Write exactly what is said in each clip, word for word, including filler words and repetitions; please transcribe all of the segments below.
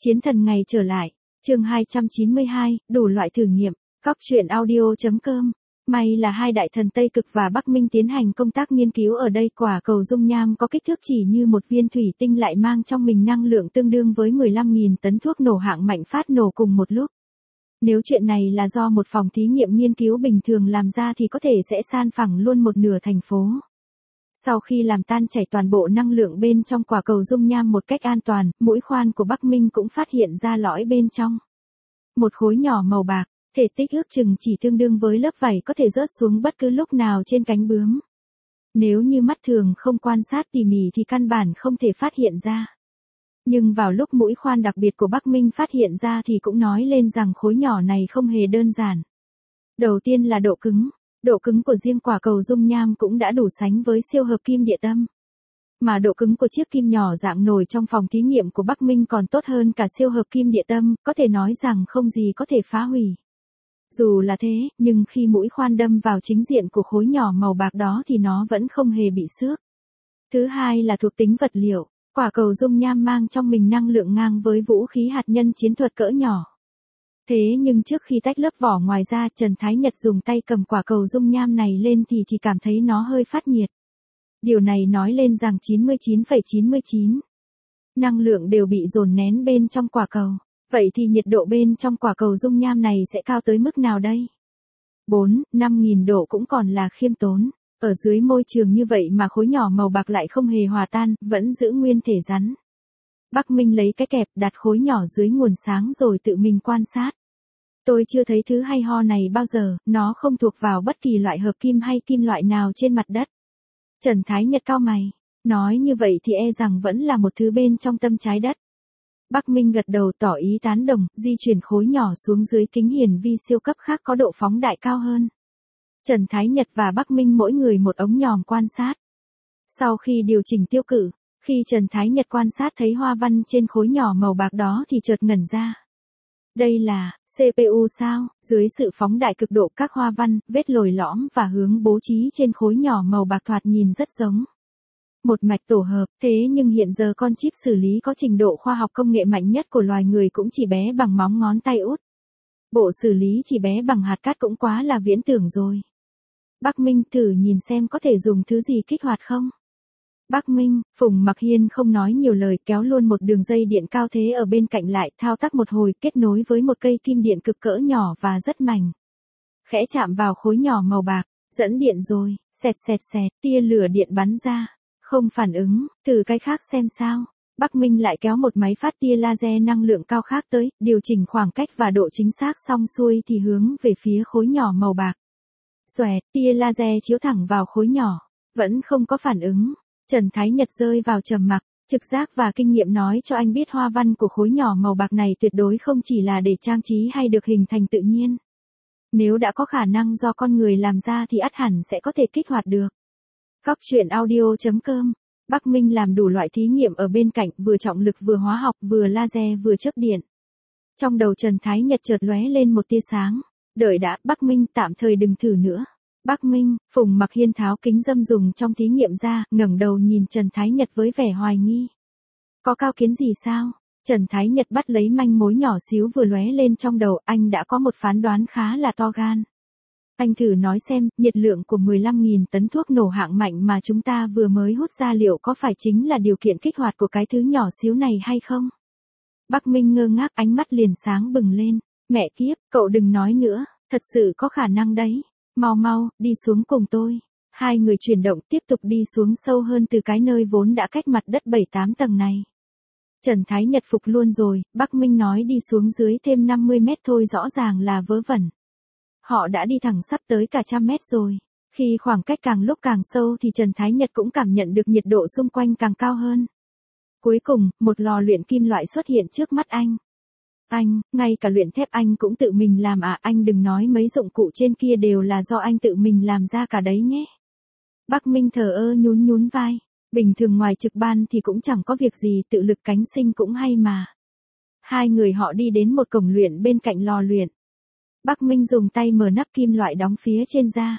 Chiến thần ngày trở lại, chương hai trăm chín mươi hai, đủ loại thử nghiệm, Cóc truyện audio.com. May là hai đại thần Tây Cực và Bắc Minh tiến hành công tác nghiên cứu ở đây. Quả cầu dung nham có kích thước chỉ như một viên thủy tinh lại mang trong mình năng lượng tương đương với mười lăm nghìn tấn thuốc nổ hạng mạnh phát nổ cùng một lúc. Nếu chuyện này là do một phòng thí nghiệm nghiên cứu bình thường làm ra thì có thể sẽ san phẳng luôn một nửa thành phố. Sau khi làm tan chảy toàn bộ năng lượng bên trong quả cầu dung nham một cách an toàn, mũi khoan của Bắc Minh cũng phát hiện ra lõi bên trong. Một khối nhỏ màu bạc, thể tích ước chừng chỉ tương đương với lớp vảy có thể rớt xuống bất cứ lúc nào trên cánh bướm. Nếu như mắt thường không quan sát tỉ mỉ thì căn bản không thể phát hiện ra. Nhưng vào lúc mũi khoan đặc biệt của Bắc Minh phát hiện ra thì cũng nói lên rằng khối nhỏ này không hề đơn giản. Đầu tiên là độ cứng. Độ cứng của riêng quả cầu dung nham cũng đã đủ sánh với siêu hợp kim địa tâm. Mà độ cứng của chiếc kim nhỏ dạng nồi trong phòng thí nghiệm của Bắc Minh còn tốt hơn cả siêu hợp kim địa tâm, có thể nói rằng không gì có thể phá hủy. Dù là thế, nhưng khi mũi khoan đâm vào chính diện của khối nhỏ màu bạc đó thì nó vẫn không hề bị xước. Thứ hai là thuộc tính vật liệu, quả cầu dung nham mang trong mình năng lượng ngang với vũ khí hạt nhân chiến thuật cỡ nhỏ. Thế nhưng trước khi tách lớp vỏ ngoài ra, Trần Thái Nhật dùng tay cầm quả cầu dung nham này lên thì chỉ cảm thấy nó hơi phát nhiệt. Điều này nói lên rằng chín mươi chín phẩy chín mươi chín năng lượng đều bị dồn nén bên trong quả cầu. Vậy thì nhiệt độ bên trong quả cầu dung nham này sẽ cao tới mức nào đây? bốn, năm nghìn độ cũng còn là khiêm tốn. Ở dưới môi trường như vậy mà khối nhỏ màu bạc lại không hề hòa tan, vẫn giữ nguyên thể rắn. Bắc Minh lấy cái kẹp đặt khối nhỏ dưới nguồn sáng rồi tự mình quan sát. Tôi chưa thấy thứ hay ho này bao giờ, nó không thuộc vào bất kỳ loại hợp kim hay kim loại nào trên mặt đất. Trần Thái Nhật cau mày, nói như vậy thì e rằng vẫn là một thứ bên trong tâm trái đất. Bắc Minh gật đầu tỏ ý tán đồng, di chuyển khối nhỏ xuống dưới kính hiển vi siêu cấp khác có độ phóng đại cao hơn. Trần Thái Nhật và Bắc Minh mỗi người một ống nhòm quan sát. Sau khi điều chỉnh tiêu cự, khi Trần Thái Nhật quan sát thấy hoa văn trên khối nhỏ màu bạc đó thì chợt ngẩn ra. Đây là xê pê u sao? Dưới sự phóng đại cực độ các hoa văn, vết lồi lõm và hướng bố trí trên khối nhỏ màu bạc thoạt nhìn rất giống. Một mạch tổ hợp, thế nhưng hiện giờ con chip xử lý có trình độ khoa học công nghệ mạnh nhất của loài người cũng chỉ bé bằng móng ngón tay út. Bộ xử lý chỉ bé bằng hạt cát cũng quá là viễn tưởng rồi. Bắc Minh thử nhìn xem có thể dùng thứ gì kích hoạt không? Bắc Minh, Phùng Mặc Hiên không nói nhiều lời kéo luôn một đường dây điện cao thế ở bên cạnh lại thao tác một hồi kết nối với một cây kim điện cực cỡ nhỏ và rất mảnh. Khẽ chạm vào khối nhỏ màu bạc, dẫn điện rồi, xẹt xẹt xẹt, tia lửa điện bắn ra. Không phản ứng, thử cái khác xem sao. Bắc Minh lại kéo một máy phát tia laser năng lượng cao khác tới, điều chỉnh khoảng cách và độ chính xác xong xuôi thì hướng về phía khối nhỏ màu bạc. Xoẹt, tia laser chiếu thẳng vào khối nhỏ, vẫn không có phản ứng. Trần Thái Nhật rơi vào trầm mặc, trực giác và kinh nghiệm nói cho anh biết hoa văn của khối nhỏ màu bạc này tuyệt đối không chỉ là để trang trí hay được hình thành tự nhiên. Nếu đã có khả năng do con người làm ra thì ắt hẳn sẽ có thể kích hoạt được. Cóc truyện audio.com. Bắc Minh làm đủ loại thí nghiệm ở bên cạnh, vừa trọng lực vừa hóa học vừa laser vừa chớp điện. Trong đầu Trần Thái Nhật chợt lóe lên một tia sáng. Đợi đã, Bắc Minh tạm thời đừng thử nữa. Bắc Minh, Phùng Mặc Hiên tháo kính râm dùng trong thí nghiệm ra, ngẩng đầu nhìn Trần Thái Nhật với vẻ hoài nghi. Có cao kiến gì sao? Trần Thái Nhật bắt lấy manh mối nhỏ xíu vừa lóe lên trong đầu, anh đã có một phán đoán khá là to gan. Anh thử nói xem, nhiệt lượng của mười lăm nghìn tấn thuốc nổ hạng mạnh mà chúng ta vừa mới hút ra liệu có phải chính là điều kiện kích hoạt của cái thứ nhỏ xíu này hay không? Bắc Minh ngơ ngác, ánh mắt liền sáng bừng lên. Mẹ kiếp, cậu đừng nói nữa, thật sự có khả năng đấy. Mau mau, đi xuống cùng tôi. Hai người chuyển động tiếp tục đi xuống sâu hơn từ cái nơi vốn đã cách mặt đất bảy tám tầng này. Trần Thái Nhật phục luôn rồi, Bắc Minh nói đi xuống dưới thêm năm mươi mét thôi rõ ràng là vớ vẩn. Họ đã đi thẳng sắp tới cả trăm mét rồi. Khi khoảng cách càng lúc càng sâu thì Trần Thái Nhật cũng cảm nhận được nhiệt độ xung quanh càng cao hơn. Cuối cùng, một lò luyện kim loại xuất hiện trước mắt anh. Anh, ngay cả luyện thép anh cũng tự mình làm à? Anh đừng nói mấy dụng cụ trên kia đều là do anh tự mình làm ra cả đấy nhé. Bắc Minh thờ ơ nhún nhún vai. Bình thường ngoài trực ban thì cũng chẳng có việc gì, tự lực cánh sinh cũng hay mà. Hai người họ đi đến một cổng luyện bên cạnh lò luyện. Bắc Minh dùng tay mở nắp kim loại đóng phía trên ra.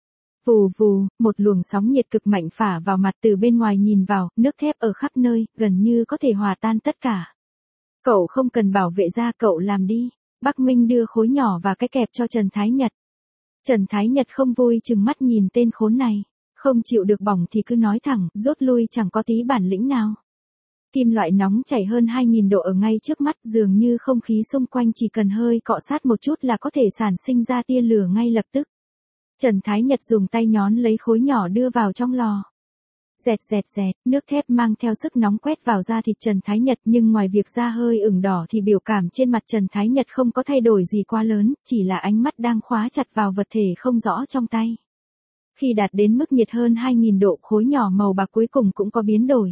Vù vù, một luồng sóng nhiệt cực mạnh phả vào mặt từ bên ngoài nhìn vào, nước thép ở khắp nơi, gần như có thể hòa tan tất cả. Cậu không cần bảo vệ ra, cậu làm đi. Bắc Minh đưa khối nhỏ và cái kẹp cho Trần Thái Nhật. Trần Thái Nhật không vui chừng mắt nhìn tên khốn này. Không chịu được bỏng thì cứ nói thẳng, rút lui chẳng có tí bản lĩnh nào. Kim loại nóng chảy hơn hai nghìn độ ở ngay trước mắt, dường như không khí xung quanh chỉ cần hơi cọ sát một chút là có thể sản sinh ra tia lửa ngay lập tức. Trần Thái Nhật dùng tay nhón lấy khối nhỏ đưa vào trong lò. Dẹt dẹt dẹt, nước thép mang theo sức nóng quét vào da thịt Trần Thái Nhật, nhưng ngoài việc da hơi ửng đỏ thì biểu cảm trên mặt Trần Thái Nhật không có thay đổi gì quá lớn, chỉ là ánh mắt đang khóa chặt vào vật thể không rõ trong tay. Khi đạt đến mức nhiệt hơn hai nghìn độ, khối nhỏ màu bạc cuối cùng cũng có biến đổi.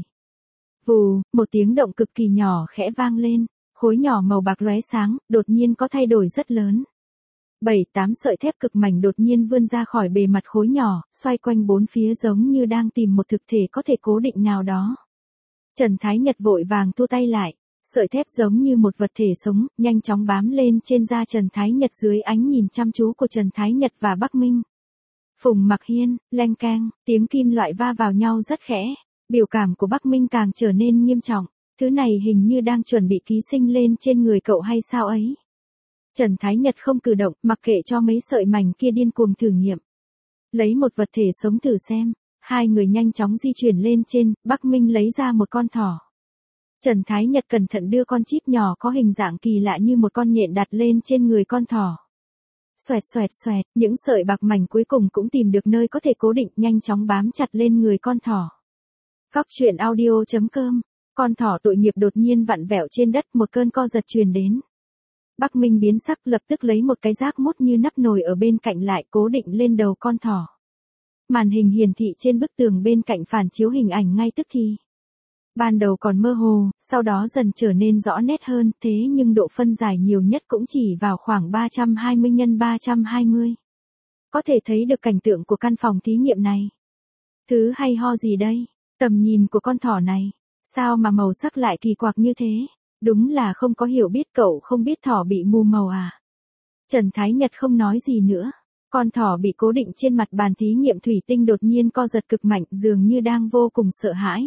Vù, một tiếng động cực kỳ nhỏ khẽ vang lên, khối nhỏ màu bạc lóe sáng, đột nhiên có thay đổi rất lớn. Bảy tám sợi thép cực mảnh đột nhiên vươn ra khỏi bề mặt khối nhỏ, xoay quanh bốn phía giống như đang tìm một thực thể có thể cố định nào đó. Trần Thái Nhật vội vàng thu tay lại, sợi thép giống như một vật thể sống, nhanh chóng bám lên trên da Trần Thái Nhật dưới ánh nhìn chăm chú của Trần Thái Nhật và Bắc Minh. Phùng Mặc Hiên, leng keng, tiếng kim loại va vào nhau rất khẽ, biểu cảm của Bắc Minh càng trở nên nghiêm trọng, thứ này hình như đang chuẩn bị ký sinh lên trên người cậu hay sao ấy. Trần Thái Nhật không cử động, mặc kệ cho mấy sợi mảnh kia điên cuồng thử nghiệm. Lấy một vật thể sống thử xem, hai người nhanh chóng di chuyển lên trên, Bắc Minh lấy ra một con thỏ. Trần Thái Nhật cẩn thận đưa con chip nhỏ có hình dạng kỳ lạ như một con nhện đặt lên trên người con thỏ. Xoẹt xoẹt xoẹt, những sợi bạc mảnh cuối cùng cũng tìm được nơi có thể cố định, nhanh chóng bám chặt lên người con thỏ. Góc truyện audio chấm com, con thỏ tội nghiệp đột nhiên vặn vẹo trên đất, một cơn co giật truyền đến. Bắc Minh biến sắc, lập tức lấy một cái rác mút như nắp nồi ở bên cạnh lại cố định lên đầu con thỏ. Màn hình hiển thị trên bức tường bên cạnh phản chiếu hình ảnh ngay tức thì. Ban đầu còn mơ hồ, sau đó dần trở nên rõ nét hơn, thế nhưng độ phân giải nhiều nhất cũng chỉ vào khoảng ba trăm hai mươi nhân ba trăm hai mươi. Có thể thấy được cảnh tượng của căn phòng thí nghiệm này. Thứ hay ho gì đây? Tầm nhìn của con thỏ này, sao mà màu sắc lại kỳ quặc như thế? Đúng là không có hiểu biết, cậu không biết thỏ bị mù màu à? Trần Thái Nhật không nói gì nữa. Con thỏ bị cố định trên mặt bàn thí nghiệm thủy tinh đột nhiên co giật cực mạnh, dường như đang vô cùng sợ hãi.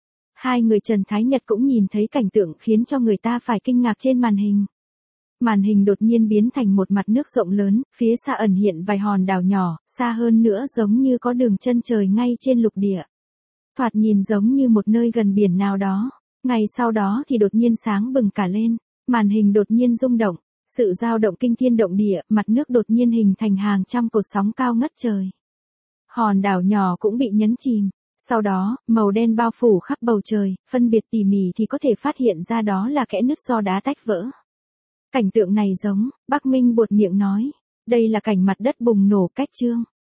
Hai người Trần Thái Nhật cũng nhìn thấy cảnh tượng khiến cho người ta phải kinh ngạc trên màn hình. Màn hình đột nhiên biến thành một mặt nước rộng lớn, phía xa ẩn hiện vài hòn đảo nhỏ, xa hơn nữa giống như có đường chân trời ngay trên lục địa. Thoạt nhìn giống như một nơi gần biển nào đó. Ngay sau đó thì đột nhiên sáng bừng cả lên, màn hình đột nhiên rung động, sự dao động kinh thiên động địa, mặt nước đột nhiên hình thành hàng trăm cột sóng cao ngất trời. Hòn đảo nhỏ cũng bị nhấn chìm, sau đó, màu đen bao phủ khắp bầu trời, phân biệt tỉ mỉ thì có thể phát hiện ra đó là kẽ nứt do đá tách vỡ. Cảnh tượng này giống, Bắc Minh buột miệng nói, đây là cảnh mặt đất bùng nổ cách chương.